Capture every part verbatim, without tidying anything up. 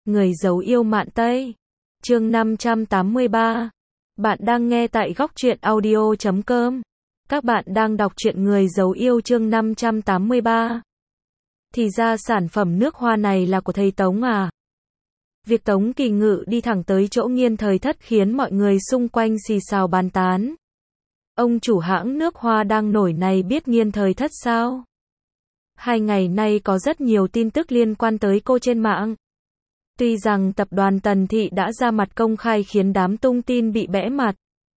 Người giấu yêu mạn Tây. Chương năm trăm tám mươi ba. Bạn đang nghe tại góc truyện audio chấm com. Các bạn đang đọc truyện Người giấu yêu chương năm trăm tám mươi ba. Thì ra sản phẩm nước hoa này là của thầy Tống à? Việc Tống Kỳ Ngự đi thẳng tới chỗ Nghiên Thời Thất khiến mọi người xung quanh xì xào bàn tán. Ông chủ hãng nước hoa đang nổi này biết Nghiên Thời Thất sao? Hai ngày nay có rất nhiều tin tức liên quan tới cô trên mạng. Tuy rằng tập đoàn Tần Thị đã ra mặt công khai khiến đám tung tin bị bẽ mặt,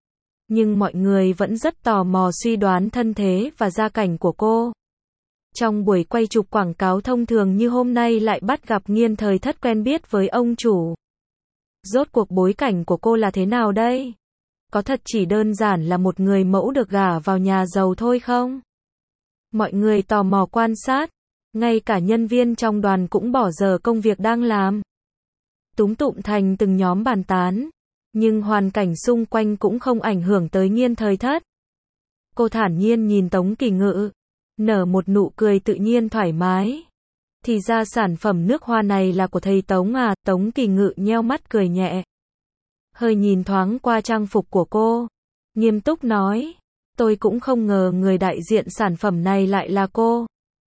nhưng mọi người vẫn rất tò mò suy đoán thân thế và gia cảnh của cô. Trong buổi quay chụp quảng cáo thông thường như hôm nay lại bắt gặp Nghiên Thời Thất quen biết với ông chủ. Rốt cuộc bối cảnh của cô là thế nào đây? Có thật chỉ đơn giản là một người mẫu được gả vào nhà giàu thôi không? Mọi người tò mò quan sát, ngay cả nhân viên trong đoàn cũng bỏ giờ công việc đang làm. Túm tụm thành từng nhóm bàn tán, nhưng hoàn cảnh xung quanh cũng không ảnh hưởng tới Nghiên Thời Thất. Cô thản nhiên nhìn Tống Kỳ Ngự, nở một nụ cười tự nhiên thoải mái. Thì ra sản phẩm nước hoa này là của thầy Tống à? Tống Kỳ Ngự nheo mắt cười nhẹ, hơi nhìn thoáng qua trang phục của cô, nghiêm túc nói, tôi cũng không ngờ người đại diện sản phẩm này lại là cô.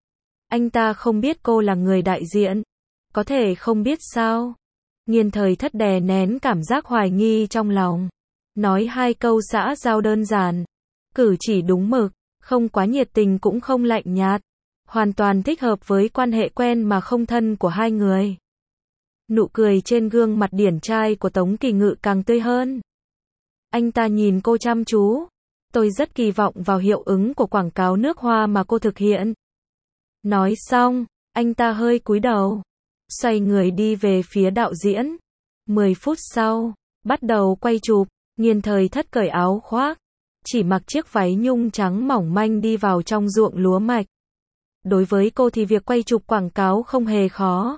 Anh ta không biết cô là người đại diện, có thể không biết sao? Nghiên Thời Thất đè nén cảm giác hoài nghi trong lòng, nói hai câu xã giao đơn giản, cử chỉ đúng mực, không quá nhiệt tình cũng không lạnh nhạt, hoàn toàn thích hợp với quan hệ quen mà không thân của hai người. Nụ cười trên gương mặt điển trai của Tống Kỳ Ngự càng tươi hơn. Anh ta nhìn cô chăm chú, tôi rất kỳ vọng vào hiệu ứng của quảng cáo nước hoa mà cô thực hiện. Nói xong, anh ta hơi cúi đầu, xoay người đi về phía đạo diễn. Mười phút sau, bắt đầu quay chụp, Nghiên Thời Thất cởi áo khoác, chỉ mặc chiếc váy nhung trắng mỏng manh đi vào trong ruộng lúa mạch. Đối với cô thì việc quay chụp quảng cáo không hề khó.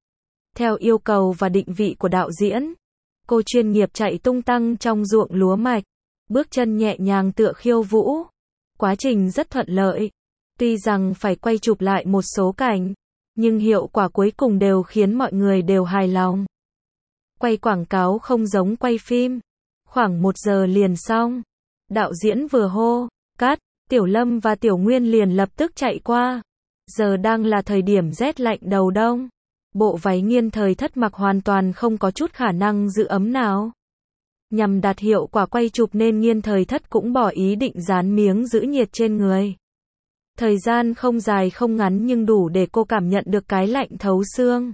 Theo yêu cầu và định vị của đạo diễn, cô chuyên nghiệp chạy tung tăng trong ruộng lúa mạch, bước chân nhẹ nhàng tựa khiêu vũ. Quá trình rất thuận lợi. Tuy rằng phải quay chụp lại một số cảnh, nhưng hiệu quả cuối cùng đều khiến mọi người đều hài lòng. Quay quảng cáo không giống quay phim, khoảng một giờ liền xong. Đạo diễn vừa hô, cắt, Tiểu Lâm và Tiểu Nguyên liền lập tức chạy qua. Giờ đang là thời điểm rét lạnh đầu đông. Bộ váy Nghiên Thời Thất mặc hoàn toàn không có chút khả năng giữ ấm nào. Nhằm đạt hiệu quả quay chụp nên Nghiên Thời Thất cũng bỏ ý định dán miếng giữ nhiệt trên người. Thời gian không dài không ngắn nhưng đủ để cô cảm nhận được cái lạnh thấu xương.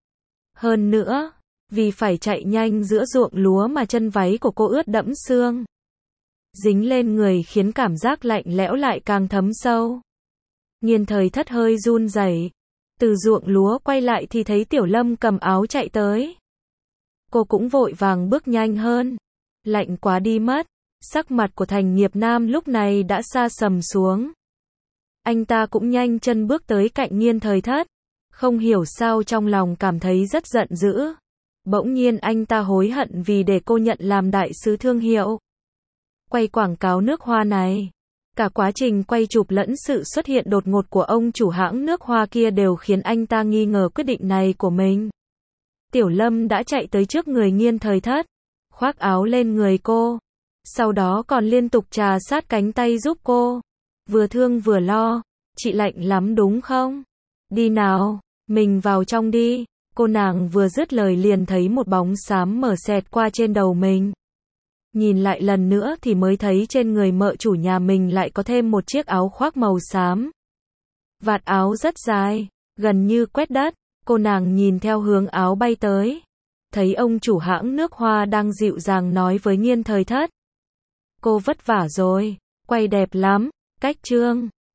Hơn nữa, vì phải chạy nhanh giữa ruộng lúa mà chân váy của cô ướt đẫm sương, dính lên người khiến cảm giác lạnh lẽo lại càng thấm sâu. Nghiên Thời Thất hơi run rẩy. Từ ruộng lúa quay lại thì thấy Tiểu Lâm cầm áo chạy tới. Cô cũng vội vàng bước nhanh hơn. Lạnh quá đi mất. Sắc mặt của Thành Nghiệp Nam lúc này đã sa sầm xuống. Anh ta cũng nhanh chân bước tới cạnh Nghiên Thời Thất. Không hiểu sao trong lòng cảm thấy rất giận dữ. Bỗng nhiên anh ta hối hận vì để cô nhận làm đại sứ thương hiệu. Quay quảng cáo nước hoa này, cả quá trình quay chụp lẫn sự xuất hiện đột ngột của ông chủ hãng nước hoa kia đều khiến anh ta nghi ngờ quyết định này của mình. Tiểu Lâm đã chạy tới trước người Nghiên Thời Thất, khoác áo lên người cô, sau đó còn liên tục trà sát cánh tay giúp cô, vừa thương vừa lo, chị lạnh lắm đúng không? Đi nào, mình vào trong đi. Cô nàng vừa dứt lời liền thấy một bóng xám mở xẹt qua trên đầu mình. Nhìn lại lần nữa thì mới thấy trên người mợ chủ nhà mình lại có thêm một chiếc áo khoác màu xám. Vạt áo rất dài, gần như quét đất. Cô nàng nhìn theo hướng áo bay tới, thấy ông chủ hãng nước hoa đang dịu dàng nói với Nghiên Thời Thất. Cô vất vả rồi, quay đẹp lắm, cách chương.